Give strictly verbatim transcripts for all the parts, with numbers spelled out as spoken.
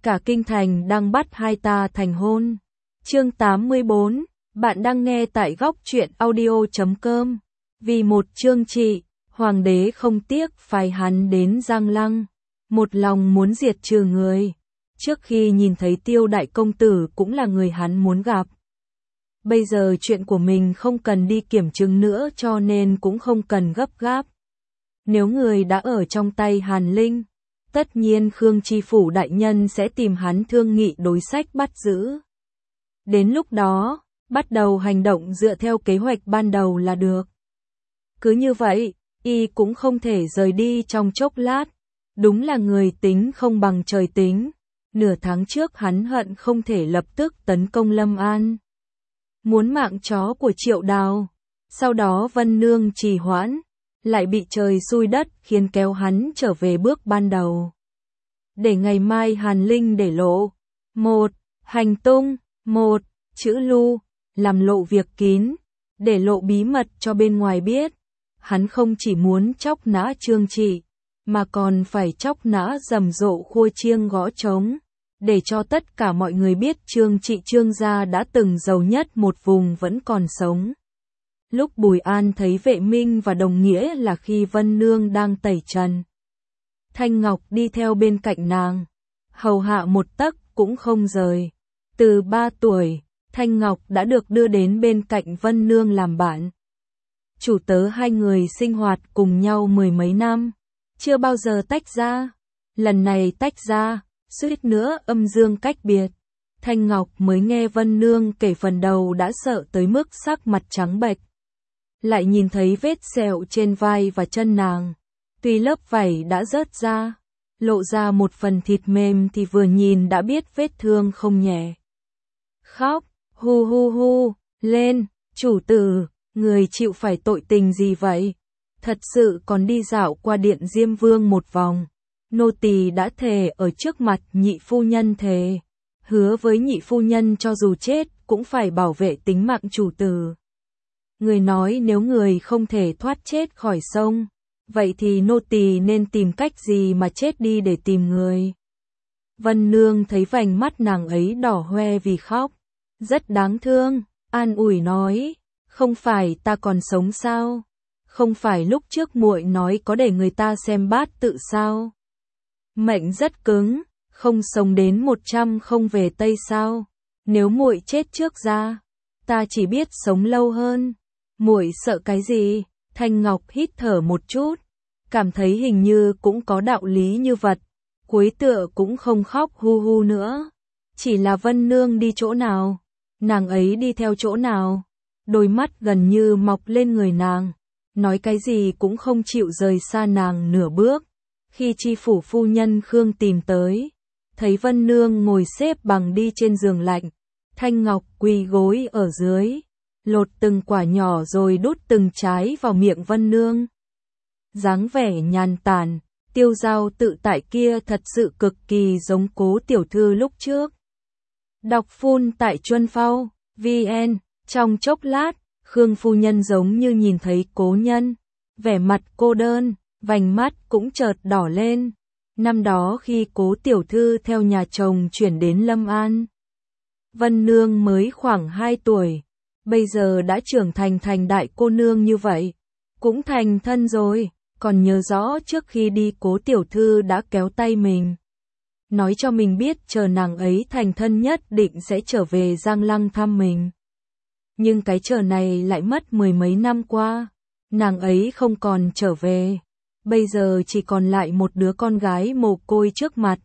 cả kinh thành đang bắt hai ta thành hôn. Chương tám mươi bốn, bạn đang nghe tại góc truyện audio chấm com. Vì một chương trị, hoàng đế không tiếc phái hắn đến Giang Lăng, một lòng muốn diệt trừ người. Trước khi nhìn thấy Tiêu đại công tử cũng là người hắn muốn gặp. Bây giờ chuyện của mình không cần đi kiểm chứng nữa cho nên cũng không cần gấp gáp. Nếu người đã ở trong tay Hàn Linh, tất nhiên Khương Tri Phủ đại nhân sẽ tìm hắn thương nghị đối sách bắt giữ. Đến lúc đó, bắt đầu hành động dựa theo kế hoạch ban đầu là được. Cứ như vậy, y cũng không thể rời đi trong chốc lát. Đúng là người tính không bằng trời tính. Nửa tháng trước hắn hận không thể lập tức tấn công Lâm An. Muốn mạng chó của Triệu Đào. Sau đó Vân Nương trì hoãn, lại bị trời xui đất khiến kéo hắn trở về bước ban đầu. Để ngày mai Hàn Linh để lộ. Một, hành tung. Một, chữ lưu. Làm lộ việc kín. Để lộ bí mật cho bên ngoài biết. Hắn không chỉ muốn chóc nã Trương Trị, mà còn phải chóc nã rầm rộ khua chiêng gõ trống. Để cho tất cả mọi người biết Trương Trị Trương gia đã từng giàu nhất một vùng vẫn còn sống. Lúc Bùi An thấy Vệ Minh và đồng nghĩa là khi Vân Nương đang tẩy trần. Thanh Ngọc đi theo bên cạnh nàng, hầu hạ một tấc cũng không rời. Từ ba tuổi, Thanh Ngọc đã được đưa đến bên cạnh Vân Nương làm bạn. Chủ tớ hai người sinh hoạt cùng nhau mười mấy năm, chưa bao giờ tách ra. Lần này tách ra, suýt nữa âm dương cách biệt. Thanh Ngọc mới nghe Vân Nương kể phần đầu đã sợ tới mức sắc mặt trắng bệch. Lại nhìn thấy vết sẹo trên vai và chân nàng. Tuy lớp vảy đã rớt ra, lộ ra một phần thịt mềm thì vừa nhìn đã biết vết thương không nhẹ. Khóc, hu hu hu, lên, chủ tử, người chịu phải tội tình gì vậy? Thật sự còn đi dạo qua điện Diêm Vương một vòng. Nô tỳ đã thề ở trước mặt nhị phu nhân thề. Hứa với nhị phu nhân cho dù chết cũng phải bảo vệ tính mạng chủ tử. Người nói nếu người không thể thoát chết khỏi sông, vậy thì nô tỳ nên tìm cách gì mà chết đi để tìm người. Vân Nương thấy vành mắt nàng ấy đỏ hoe vì khóc. Rất đáng thương, an ủi nói, không phải ta còn sống sao? Không phải lúc trước muội nói có để người ta xem bát tự sao? Mệnh rất cứng, không sống đến một trăm không về Tây sao? Nếu muội chết trước ra, ta chỉ biết sống lâu hơn. Muội sợ cái gì? Thanh Ngọc hít thở một chút, cảm thấy hình như cũng có đạo lý như vật. Cuối tựa cũng không khóc hu hu nữa. Chỉ là Vân Nương đi chỗ nào, nàng ấy đi theo chỗ nào. Đôi mắt gần như mọc lên người nàng, nói cái gì cũng không chịu rời xa nàng nửa bước. Khi Tri Phủ phu nhân Khương tìm tới, thấy Vân Nương ngồi xếp bằng đi trên giường lạnh, Thanh Ngọc quỳ gối ở dưới, lột từng quả nhỏ rồi đút từng trái vào miệng Vân Nương. Dáng vẻ nhàn tản, tiêu dao tự tại kia thật sự cực kỳ giống Cố tiểu thư lúc trước. Đọc phun tại Chuân Phao, vn, trong chốc lát, Khương phu nhân giống như nhìn thấy cố nhân, vẻ mặt cô đơn, vành mắt cũng chợt đỏ lên. Năm đó khi Cố tiểu thư theo nhà chồng chuyển đến Lâm An, Vân Nương mới khoảng hai tuổi, bây giờ đã trưởng thành thành đại cô nương như vậy, cũng thành thân rồi. Còn nhớ rõ trước khi đi Cố tiểu thư đã kéo tay mình, nói cho mình biết chờ nàng ấy thành thân nhất định sẽ trở về Giang Lăng thăm mình. Nhưng cái chờ này lại mất mười mấy năm qua, nàng ấy không còn trở về, bây giờ chỉ còn lại một đứa con gái mồ côi trước mặt.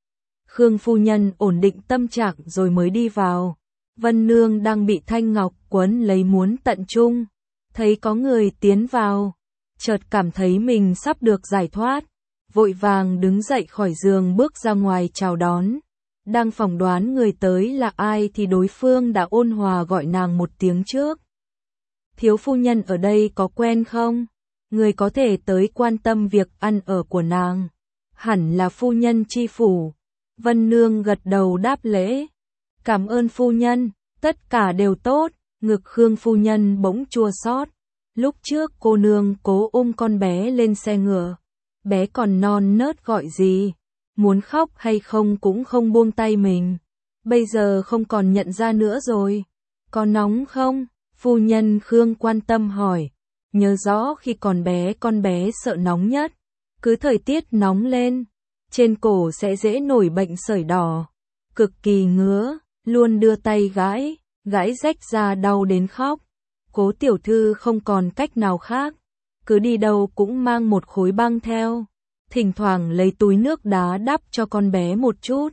Khương phu nhân ổn định tâm trạng rồi mới đi vào. Vân Nương đang bị Thanh Ngọc quấn lấy muốn tận trung, thấy có người tiến vào, chợt cảm thấy mình sắp được giải thoát, vội vàng đứng dậy khỏi giường bước ra ngoài chào đón. Đang phỏng đoán người tới là ai thì đối phương đã ôn hòa gọi nàng một tiếng trước. Thiếu phu nhân ở đây có quen không? Người có thể tới quan tâm việc ăn ở của nàng. Hẳn là phu nhân Tri Phủ. Vân Nương gật đầu đáp lễ. Cảm ơn phu nhân, tất cả đều tốt. Ngực Khương phu nhân bỗng chua xót. Lúc trước cô nương cố ôm con bé lên xe ngựa, bé còn non nớt gọi gì, muốn khóc hay không cũng không buông tay mình. Bây giờ không còn nhận ra nữa rồi. Có nóng không? Phu nhân Khương quan tâm hỏi. Nhớ rõ khi còn bé con bé sợ nóng nhất. Cứ thời tiết nóng lên, trên cổ sẽ dễ nổi bệnh sởi đỏ. Cực kỳ ngứa, luôn đưa tay gãi, gãi rách ra đau đến khóc. Cố tiểu thư không còn cách nào khác. Cứ đi đâu cũng mang một khối băng theo. Thỉnh thoảng lấy túi nước đá đắp cho con bé một chút.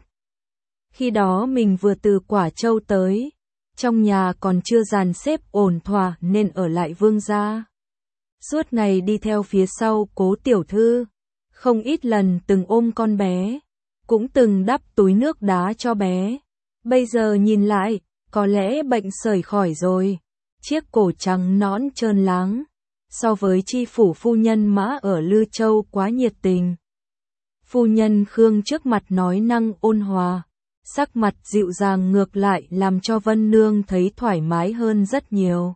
Khi đó mình vừa từ Quả Châu tới. Trong nhà còn chưa dàn xếp ổn thỏa nên ở lại Vương gia. Suốt ngày đi theo phía sau Cố tiểu thư. Không ít lần từng ôm con bé. Cũng từng đắp túi nước đá cho bé. Bây giờ nhìn lại, có lẽ bệnh sởi khỏi rồi. Chiếc cổ trắng nõn trơn láng. So với chi phủ phu nhân Mã ở Lư Châu quá nhiệt tình. Phu nhân Khương trước mặt nói năng ôn hòa. Sắc mặt dịu dàng ngược lại làm cho Vân Nương thấy thoải mái hơn rất nhiều.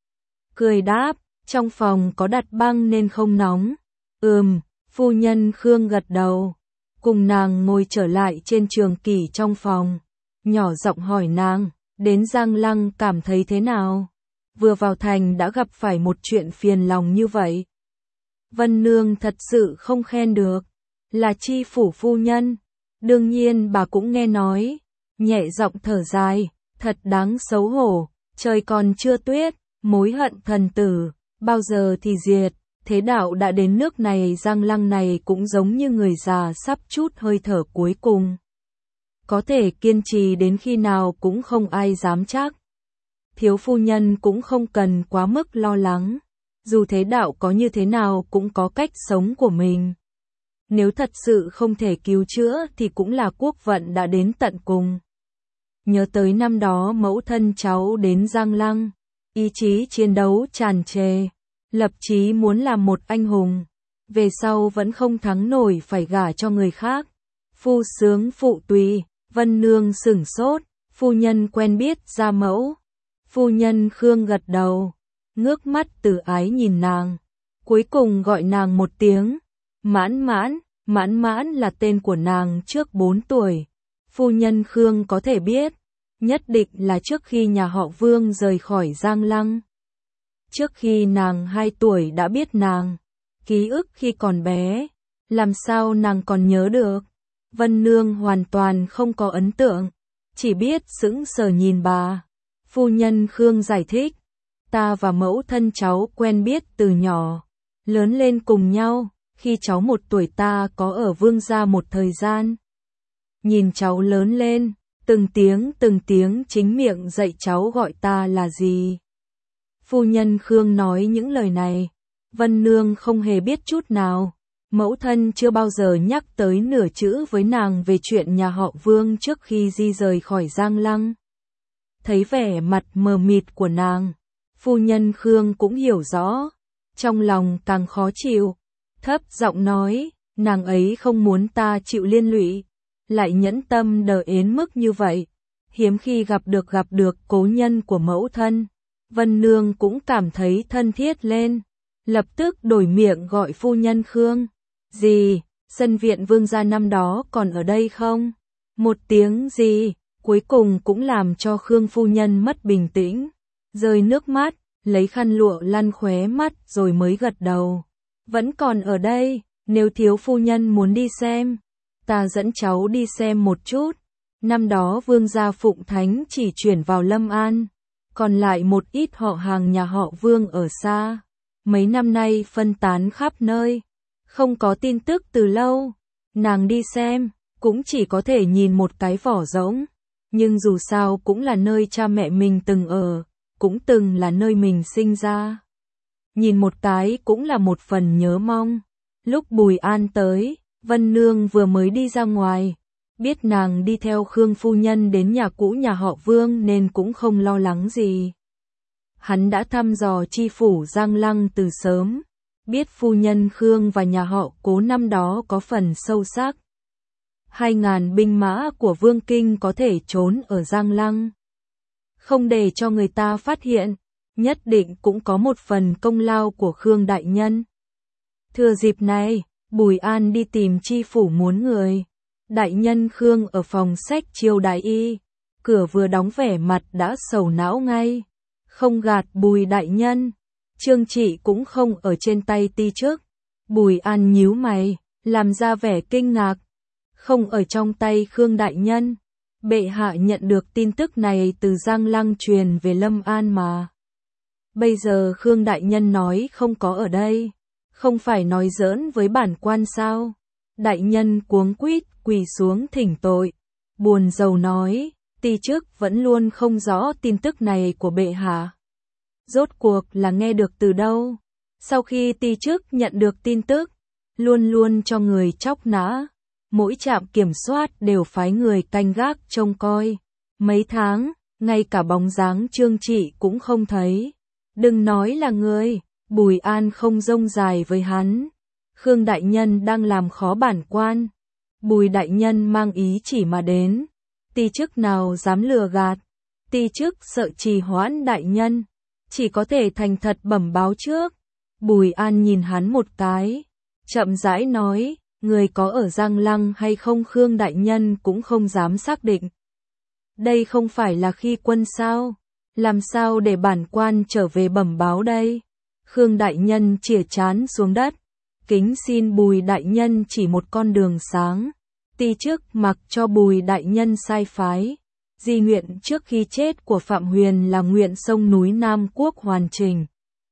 Cười đáp, trong phòng có đặt băng nên không nóng. Ừm, phu nhân Khương gật đầu. Cùng nàng ngồi trở lại trên trường kỷ trong phòng. Nhỏ giọng hỏi nàng, đến Giang Lăng cảm thấy thế nào? Vừa vào thành đã gặp phải một chuyện phiền lòng như vậy. Vân Nương thật sự không khen được. Là chi phủ phu nhân. Đương nhiên bà cũng nghe nói. Nhẹ giọng thở dài, thật đáng xấu hổ. Trời còn chưa tuyết, mối hận thần tử, bao giờ thì diệt. Thế đạo đã đến nước này, Giang Lăng này cũng giống như người già sắp chút hơi thở cuối cùng. Có thể kiên trì đến khi nào cũng không ai dám chắc. Thiếu phu nhân cũng không cần quá mức lo lắng. Dù thế đạo có như thế nào cũng có cách sống của mình. Nếu thật sự không thể cứu chữa thì cũng là quốc vận đã đến tận cùng. Nhớ tới năm đó mẫu thân cháu đến Giang Lăng, ý chí chiến đấu tràn trề, lập chí muốn làm một anh hùng. Về sau vẫn không thắng nổi phải gả cho người khác. Phu sướng phụ tùy, Vân Nương sửng sốt, phu nhân quen biết gia mẫu. Phu nhân Khương gật đầu, ngước mắt từ ái nhìn nàng, cuối cùng gọi nàng một tiếng. Mãn mãn, mãn mãn là tên của nàng trước bốn tuổi. Phu nhân Khương có thể biết, nhất định là trước khi nhà họ Vương rời khỏi Giang Lăng. Trước khi nàng hai tuổi đã biết nàng, ký ức khi còn bé, làm sao nàng còn nhớ được. Vân Nương hoàn toàn không có ấn tượng, chỉ biết sững sờ nhìn bà. Phu nhân Khương giải thích, ta và mẫu thân cháu quen biết từ nhỏ, lớn lên cùng nhau. Khi cháu một tuổi ta có ở Vương gia một thời gian. Nhìn cháu lớn lên, từng tiếng từng tiếng chính miệng dạy cháu gọi ta là gì. Phu nhân Khương nói những lời này, Vân Nương không hề biết chút nào. Mẫu thân chưa bao giờ nhắc tới nửa chữ với nàng về chuyện nhà họ Vương trước khi di rời khỏi Giang Lăng. Thấy vẻ mặt mờ mịt của nàng, phu nhân Khương cũng hiểu rõ, trong lòng càng khó chịu. Thấp giọng nói, nàng ấy không muốn ta chịu liên lụy, lại nhẫn tâm đờ ến mức như vậy. Hiếm khi gặp được gặp được cố nhân của mẫu thân, Vân Nương cũng cảm thấy thân thiết lên, lập tức đổi miệng gọi phu nhân Khương. Gì, sân viện Vương gia năm đó còn ở đây không? Một tiếng gì, cuối cùng cũng làm cho Khương phu nhân mất bình tĩnh, rơi nước mắt, lấy khăn lụa lăn khóe mắt rồi mới gật đầu. Vẫn còn ở đây, nếu thiếu phu nhân muốn đi xem, ta dẫn cháu đi xem một chút. Năm đó Vương gia Phụng Thánh chỉ chuyển vào Lâm An, còn lại một ít họ hàng nhà họ Vương ở xa. Mấy năm nay phân tán khắp nơi, không có tin tức từ lâu. Nàng đi xem, cũng chỉ có thể nhìn một cái vỏ rỗng. Nhưng dù sao cũng là nơi cha mẹ mình từng ở, cũng từng là nơi mình sinh ra. Nhìn một cái cũng là một phần nhớ mong. Lúc Bùi An tới, Vân Nương vừa mới đi ra ngoài, biết nàng đi theo Khương phu nhân đến nhà cũ nhà họ Vương nên cũng không lo lắng gì. Hắn đã thăm dò chi phủ Giang Lăng từ sớm, biết phu nhân Khương và nhà họ Cố năm đó có phần sâu sắc. Hai ngàn binh mã của Vương Kinh có thể trốn ở Giang Lăng, không để cho người ta phát hiện, nhất định cũng có một phần công lao của Khương đại nhân. Thừa dịp này, Bùi An đi tìm chi phủ muốn người. Đại nhân Khương ở phòng sách chiêu đãi y, cửa vừa đóng vẻ mặt đã sầu não ngay. Không gạt Bùi đại nhân, Trương Trị cũng không ở trên tay Ti Chức. Bùi An nhíu mày, làm ra vẻ kinh ngạc. Không ở trong tay Khương đại nhân. Bệ hạ nhận được tin tức này từ Giang Lăng truyền về Lâm An mà. Bây giờ Khương đại nhân nói không có ở đây, không phải nói giỡn với bản quan sao? Đại nhân cuống quýt quỳ xuống thỉnh tội, buồn rầu nói, Ti Chức vẫn luôn không rõ tin tức này của bệ hạ. Rốt cuộc là nghe được từ đâu? Sau khi Ti Chức nhận được tin tức, luôn luôn cho người chóc nã, mỗi trạm kiểm soát đều phái người canh gác trông coi. Mấy tháng, ngay cả bóng dáng Trương Trị cũng không thấy. Đừng nói là người, Bùi An không rông dài với hắn. Khương đại nhân đang làm khó bản quan. Bùi đại nhân mang ý chỉ mà đến. Ti Chức nào dám lừa gạt. Ti Chức sợ trì hoãn đại nhân, chỉ có thể thành thật bẩm báo trước. Bùi An nhìn hắn một cái, chậm rãi nói, người có ở Giang Lăng hay không Khương đại nhân cũng không dám xác định. Đây không phải là khi quân sao? Làm sao để bản quan trở về bẩm báo đây? Khương đại nhân chìa trán xuống đất, kính xin Bùi đại nhân chỉ một con đường sáng. Ti Chức mặc cho Bùi đại nhân sai phái. Di nguyện trước khi chết của Phạm Huyền là nguyện sông núi Nam Quốc hoàn chỉnh.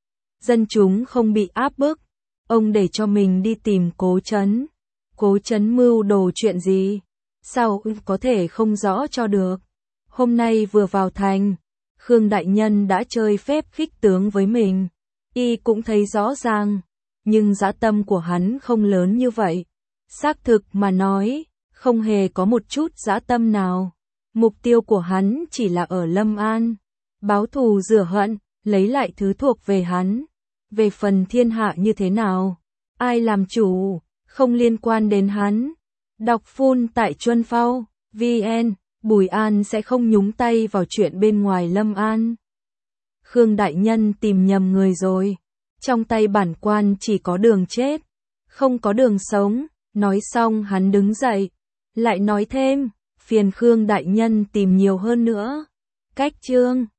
Dân chúng không bị áp bức. Ông để cho mình đi tìm Cố Chấn. Cố Chấn mưu đồ chuyện gì? Sao có thể không rõ cho được? Hôm nay vừa vào thành, Khương đại nhân đã chơi phép khích tướng với mình. Y cũng thấy rõ ràng, nhưng dã tâm của hắn không lớn như vậy. Xác thực mà nói, không hề có một chút dã tâm nào. Mục tiêu của hắn chỉ là ở Lâm An, báo thù rửa hận, lấy lại thứ thuộc về hắn. Về phần thiên hạ như thế nào, ai làm chủ, không liên quan đến hắn. Đọc full tại Chuân Phao, vê en, Bùi An sẽ không nhúng tay vào chuyện bên ngoài Lâm An. Khương đại nhân tìm nhầm người rồi, trong tay bản quan chỉ có đường chết, không có đường sống. Nói xong hắn đứng dậy, lại nói thêm, phiền Khương đại nhân tìm nhiều hơn nữa. Cách chương